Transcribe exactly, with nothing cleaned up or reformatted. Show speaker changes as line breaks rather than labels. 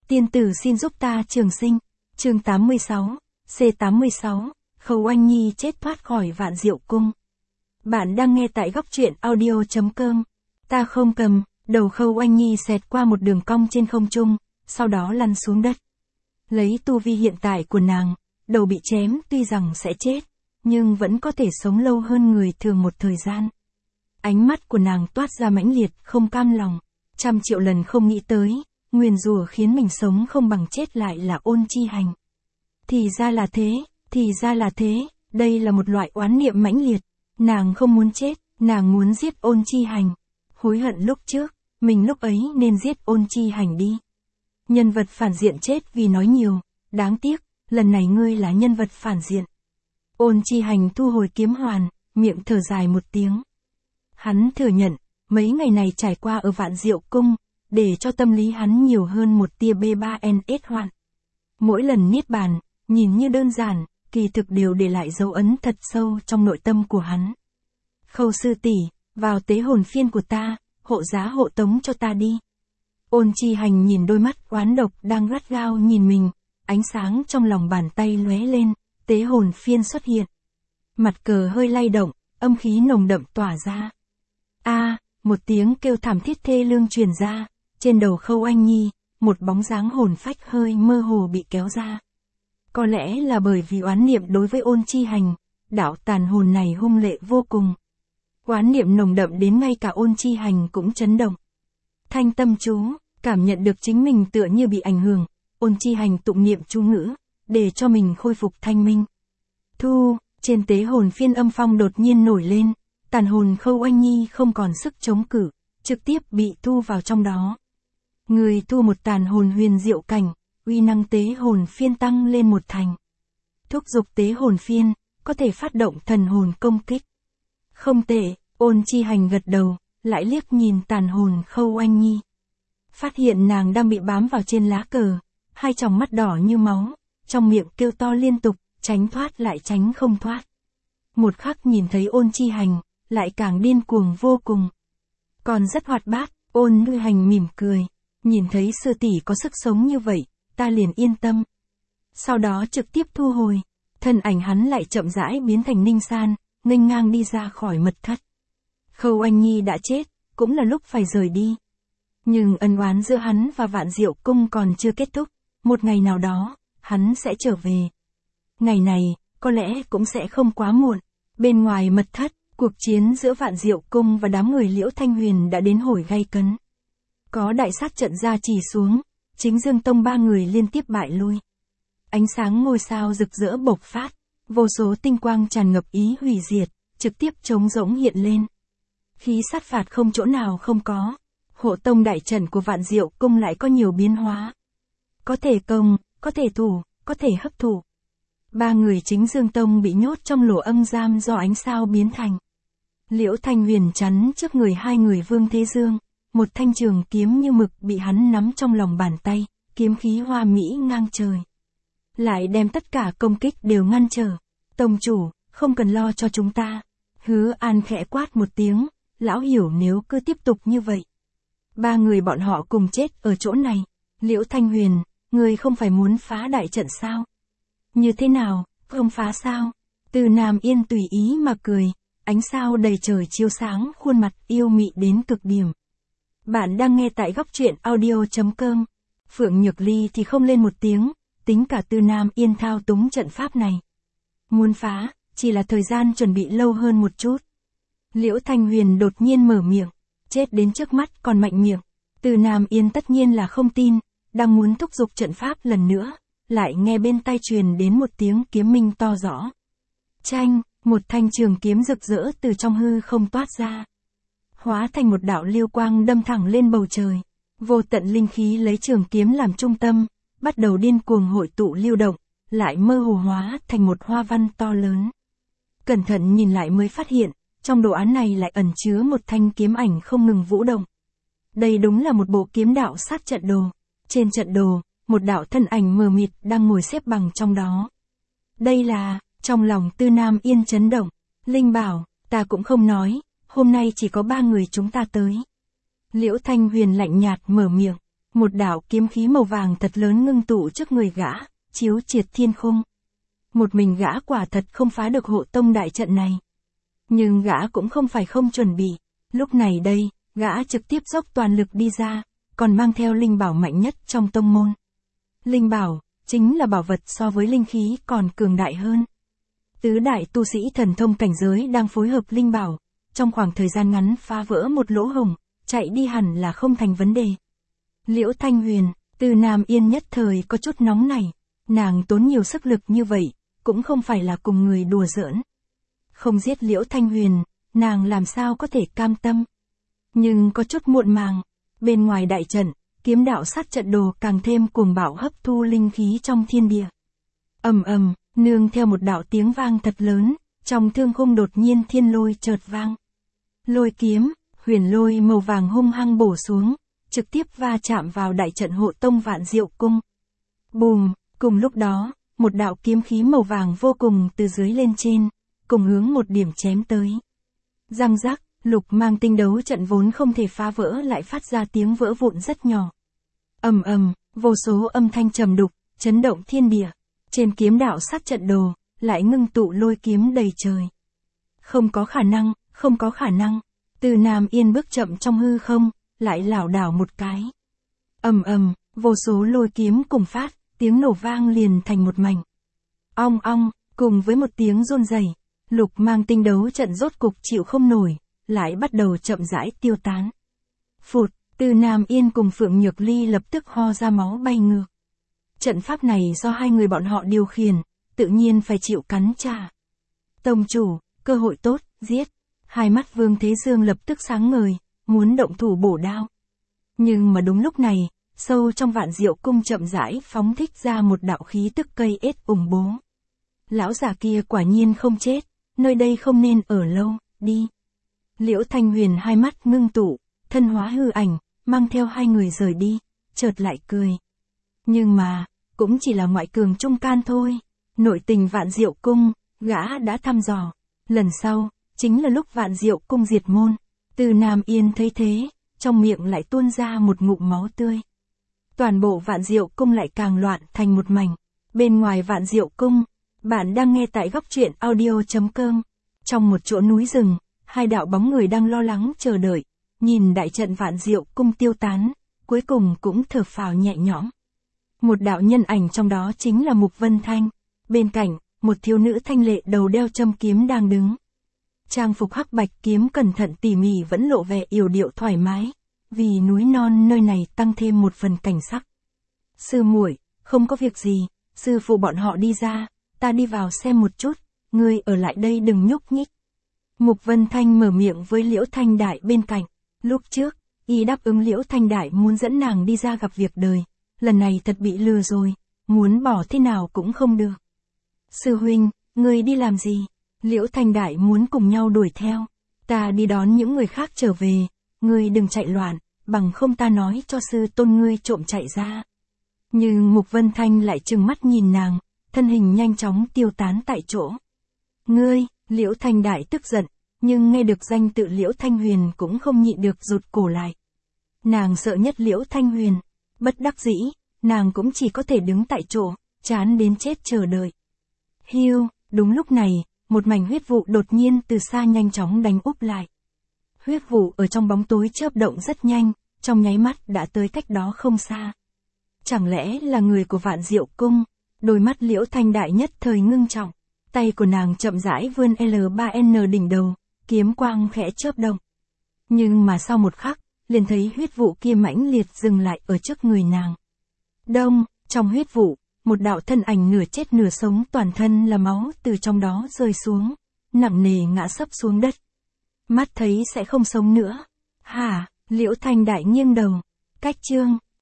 Tiên tử xin giúp ta trường sinh. Chương tám mươi sáu, C tám mươi sáu, Khâu Oanh Nhi chết thoát khỏi Vạn Diệu Cung. Bạn đang nghe tại góc truyện audio chấm com. Ta không cầm, đầu Khâu Oanh Nhi xẹt qua một đường cong trên không trung, sau đó lăn xuống đất. Lấy tu vi hiện tại của nàng, đầu bị chém tuy rằng sẽ chết, nhưng vẫn có thể sống lâu hơn người thường một thời gian. Ánh mắt của nàng toát ra mãnh liệt, không cam lòng, trăm triệu lần không nghĩ tới, nguyền rủa khiến mình sống không bằng chết lại là Ôn Chi Hành. Thì ra là thế, thì ra là thế, đây là một loại oán niệm mãnh liệt, nàng không muốn chết, nàng muốn giết Ôn Chi Hành. Hối hận lúc trước, mình lúc ấy nên giết Ôn Chi Hành đi. Nhân vật phản diện chết vì nói nhiều, đáng tiếc, lần này ngươi là nhân vật phản diện. Ôn Chi Hành thu hồi kiếm hoàn, miệng thở dài một tiếng. Hắn thừa nhận, mấy ngày này trải qua ở Vạn Diệu Cung, để cho tâm lý hắn nhiều hơn một tia B ba N S hoạn. Mỗi lần niết bàn, nhìn như đơn giản, kỳ thực đều để lại dấu ấn thật sâu trong nội tâm của hắn. Khâu sư tỷ, vào tế hồn phiên của ta, hộ giá hộ tống cho ta đi. Ôn Chi Hành nhìn đôi mắt oán độc đang gắt gao nhìn mình, ánh sáng trong lòng bàn tay lóe lên, tế hồn phiên xuất hiện. Mặt cờ hơi lay động, âm khí nồng đậm tỏa ra. A, một tiếng kêu thảm thiết thê lương truyền ra, trên đầu Khâu Oanh Nhi, một bóng dáng hồn phách hơi mơ hồ bị kéo ra. Có lẽ là bởi vì oán niệm đối với Ôn Chi Hành, đạo tàn hồn này hung lệ vô cùng. Oán niệm nồng đậm đến ngay cả Ôn Chi Hành cũng chấn động. Thanh tâm chú, cảm nhận được chính mình tựa như bị ảnh hưởng, Ôn Chi Hành tụng niệm chú ngữ, để cho mình khôi phục thanh minh. Thu, trên tế hồn phiên âm phong đột nhiên nổi lên, tàn hồn Khâu Oanh Nhi không còn sức chống cự, trực tiếp bị thu vào trong đó. Người thu một tàn hồn huyền diệu cảnh, uy năng tế hồn phiên tăng lên một thành. Thúc dục tế hồn phiên, có thể phát động thần hồn công kích. Không tệ, Ôn Chi Hành gật đầu, lại liếc nhìn tàn hồn Khâu Oanh Nhi. Phát hiện nàng đang bị bám vào trên lá cờ, hai tròng mắt đỏ như máu, trong miệng kêu to liên tục, tránh thoát lại tránh không thoát. Một khắc nhìn thấy Ôn Chi Hành, lại càng điên cuồng vô cùng. Còn rất hoạt bát, Ôn Chi Hành mỉm cười, nhìn thấy sư tỷ có sức sống như vậy, ta liền yên tâm. Sau đó trực tiếp thu hồi, thân ảnh hắn lại chậm rãi biến thành Ninh San, nghênh ngang đi ra khỏi mật thất. Khâu Oanh Nhi đã chết, cũng là lúc phải rời đi. Nhưng ân oán giữa hắn và Vạn Diệu Cung còn chưa kết thúc, một ngày nào đó, hắn sẽ trở về. Ngày này, có lẽ cũng sẽ không quá muộn. Bên ngoài mật thất, cuộc chiến giữa Vạn Diệu Cung và đám người Liễu Thanh Huyền đã đến hồi gay cấn. Có đại sát trận ra chỉ xuống, Chính Dương Tông ba người liên tiếp bại lui. Ánh sáng ngôi sao rực rỡ bộc phát, vô số tinh quang tràn ngập ý hủy diệt, trực tiếp trống rỗng hiện lên. Khí sát phạt không chỗ nào không có, hộ tông đại trận của Vạn Diệu Cung lại có nhiều biến hóa. Có thể công, có thể thủ, có thể hấp thụ. Ba người Chính Dương Tông bị nhốt trong lỗ âm giam do ánh sao biến thành. Liễu Thanh Huyền chắn trước người hai người Vương Thế Dương, một thanh trường kiếm như mực bị hắn nắm trong lòng bàn tay, kiếm khí hoa mỹ ngang trời. Lại đem tất cả công kích đều ngăn trở. Tông chủ, không cần lo cho chúng ta. Hứa An khẽ quát một tiếng, lão hiểu nếu cứ tiếp tục như vậy. Ba người bọn họ cùng chết ở chỗ này. Liễu Thanh Huyền, người không phải muốn phá đại trận sao? Như thế nào, không phá sao? Từ Nam Yên tùy ý mà cười, ánh sao đầy trời chiếu sáng khuôn mặt yêu mị đến cực điểm. Bạn đang nghe tại góc truyện audio chấm com. Phượng Nhược Ly thì không lên một tiếng, tính cả Từ Nam Yên thao túng trận pháp này. Muốn phá, chỉ là thời gian chuẩn bị lâu hơn một chút. Liễu Thanh Huyền đột nhiên mở miệng, chết đến trước mắt còn mạnh miệng. Từ Nam Yên tất nhiên là không tin, đang muốn thúc giục trận pháp lần nữa, lại nghe bên tai truyền đến một tiếng kiếm minh to rõ. Chanh, một thanh trường kiếm rực rỡ từ trong hư không toát ra. Hóa thành một đạo lưu quang đâm thẳng lên bầu trời. Vô tận linh khí lấy trường kiếm làm trung tâm, bắt đầu điên cuồng hội tụ lưu động, lại mơ hồ hóa thành một hoa văn to lớn. Cẩn thận nhìn lại mới phát hiện, trong đồ án này lại ẩn chứa một thanh kiếm ảnh không ngừng vũ động. Đây đúng là một bộ kiếm đạo sát trận đồ. Trên trận đồ, một đạo thân ảnh mờ mịt đang ngồi xếp bằng trong đó. Đây là, trong lòng Tư Nam Yên chấn động. Linh bảo, ta cũng không nói, hôm nay chỉ có ba người chúng ta tới. Liễu Thanh Huyền lạnh nhạt mở miệng, Một đạo kiếm khí màu vàng thật lớn ngưng tụ trước người gã, chiếu triệt thiên khung. Một mình gã quả thật không phá được hộ tông đại trận này. Nhưng gã cũng không phải không chuẩn bị. Lúc này đây, gã trực tiếp dốc toàn lực đi ra, còn mang theo linh bảo mạnh nhất trong tông môn. Linh bảo, chính là bảo vật so với linh khí còn cường đại hơn. Tứ đại tu sĩ thần thông cảnh giới đang phối hợp linh bảo, trong khoảng thời gian ngắn phá vỡ một lỗ hổng, chạy đi hẳn là không thành vấn đề. Liễu Thanh Huyền, Từ Nam Yên nhất thời có chút nóng nảy, nàng tốn nhiều sức lực như vậy, cũng không phải là cùng người đùa giỡn. Không giết Liễu Thanh Huyền, nàng làm sao có thể cam tâm. Nhưng có chút muộn màng, bên ngoài đại trận, kiếm đạo sát trận đồ càng thêm cuồng bạo hấp thu linh khí trong thiên địa. Ầm ầm, nương theo một đạo tiếng vang thật lớn, trong thương khung đột nhiên thiên lôi chợt vang. Lôi kiếm, huyền lôi màu vàng hung hăng bổ xuống, trực tiếp va chạm vào đại trận hộ tông Vạn Diệu Cung. Bùm, cùng lúc đó, một đạo kiếm khí màu vàng vô cùng từ dưới lên trên, cùng hướng một điểm chém tới. Răng rắc, lục mang tinh đấu trận vốn không thể phá vỡ lại phát ra tiếng vỡ vụn rất nhỏ. Ầm ầm, vô số âm thanh trầm đục, chấn động thiên địa. Trên kiếm đạo sát trận đồ, lại ngưng tụ lôi kiếm đầy trời. Không có khả năng, không có khả năng. Từ Nam Yên bước chậm trong hư không, lại lảo đảo một cái. Ầm ầm, vô số lôi kiếm cùng phát, tiếng nổ vang liền thành một mảnh. Ong ong, cùng với một tiếng rôn rẩy, lục mang tinh đấu trận rốt cục chịu không nổi, lại bắt đầu chậm rãi tiêu tán. Phụt, Từ Nam Yên cùng Phượng Nhược Ly lập tức ho ra máu bay ngược. Trận pháp này do hai người bọn họ điều khiển, tự nhiên phải chịu cắn trả. Tông chủ, cơ hội tốt, giết. Hai mắt Vương Thế Dương lập tức sáng ngời, muốn động thủ bổ đao. Nhưng mà đúng lúc này, sâu trong Vạn Diệu Cung chậm rãi phóng thích ra một đạo khí tức cây ết ủng bố. Lão già kia quả nhiên không chết, nơi đây không nên ở lâu, đi. Liễu Thanh Huyền hai mắt ngưng tụ, thân hóa hư ảnh, mang theo hai người rời đi, chợt lại cười. Nhưng mà, cũng chỉ là ngoại cường trung can thôi. Nội tình Vạn Diệu Cung, gã đã thăm dò. Lần sau, chính là lúc Vạn Diệu Cung diệt môn. Từ Nam Yên thấy thế, trong miệng lại tuôn ra một ngụm máu tươi. Toàn bộ Vạn Diệu Cung lại càng loạn thành một mảnh. Bên ngoài Vạn Diệu Cung, bạn đang nghe tại góc truyện audio chấm com. Trong một chỗ núi rừng, hai đạo bóng người đang lo lắng chờ đợi. Nhìn đại trận Vạn Diệu Cung tiêu tán, cuối cùng cũng thở phào nhẹ nhõm. Một đạo nhân ảnh trong đó chính là Mục Vân Thanh. Bên cạnh, một thiếu nữ thanh lệ đầu đeo châm kiếm đang đứng. Trang phục hắc bạch kiếm cẩn thận tỉ mỉ vẫn lộ vẻ yểu điệu thoải mái, vì núi non nơi này tăng thêm một phần cảnh sắc. Sư muội, không có việc gì, sư phụ bọn họ đi ra, ta đi vào xem một chút, ngươi ở lại đây đừng nhúc nhích. Mục Vân Thanh mở miệng với Liễu Thanh Đại bên cạnh. Lúc trước, y đáp ứng Liễu Thanh Đại muốn dẫn nàng đi ra gặp việc đời. Lần này thật bị lừa rồi, muốn bỏ thế nào cũng không được. Sư huynh, ngươi đi làm gì? Liễu Thanh Đại muốn cùng nhau đuổi theo. Ta đi đón những người khác trở về, ngươi đừng chạy loạn, bằng không ta nói cho sư tôn ngươi trộm chạy ra. Nhưng Mục Vân Thanh lại trừng mắt nhìn nàng, thân hình nhanh chóng tiêu tán tại chỗ. Ngươi, Liễu Thanh Đại tức giận, nhưng nghe được danh tự Liễu Thanh Huyền cũng không nhịn được rụt cổ lại. Nàng sợ nhất Liễu Thanh Huyền. Bất đắc dĩ, nàng cũng chỉ có thể đứng tại chỗ, chán đến chết chờ đợi. Hiu, đúng lúc này, một mảnh huyết vụ đột nhiên từ xa nhanh chóng đánh úp lại. Huyết vụ ở trong bóng tối chớp động rất nhanh, trong nháy mắt đã tới cách đó không xa. Chẳng lẽ là người của Vạn Diệu Cung? Đôi mắt Liễu Thanh Đại nhất thời ngưng trọng, tay của nàng chậm rãi vươn L ba N đỉnh đầu, kiếm quang khẽ chớp động. Nhưng mà sau một khắc, liền thấy huyết vụ kia mãnh liệt dừng lại ở trước người nàng. Đông, trong huyết vụ, một đạo thân ảnh nửa chết nửa sống toàn thân là máu từ trong đó rơi xuống, nặng nề ngã sấp xuống đất. Mắt thấy sẽ không sống nữa. Hả, Liễu Thanh Đại nghiêng đầu, cách chương.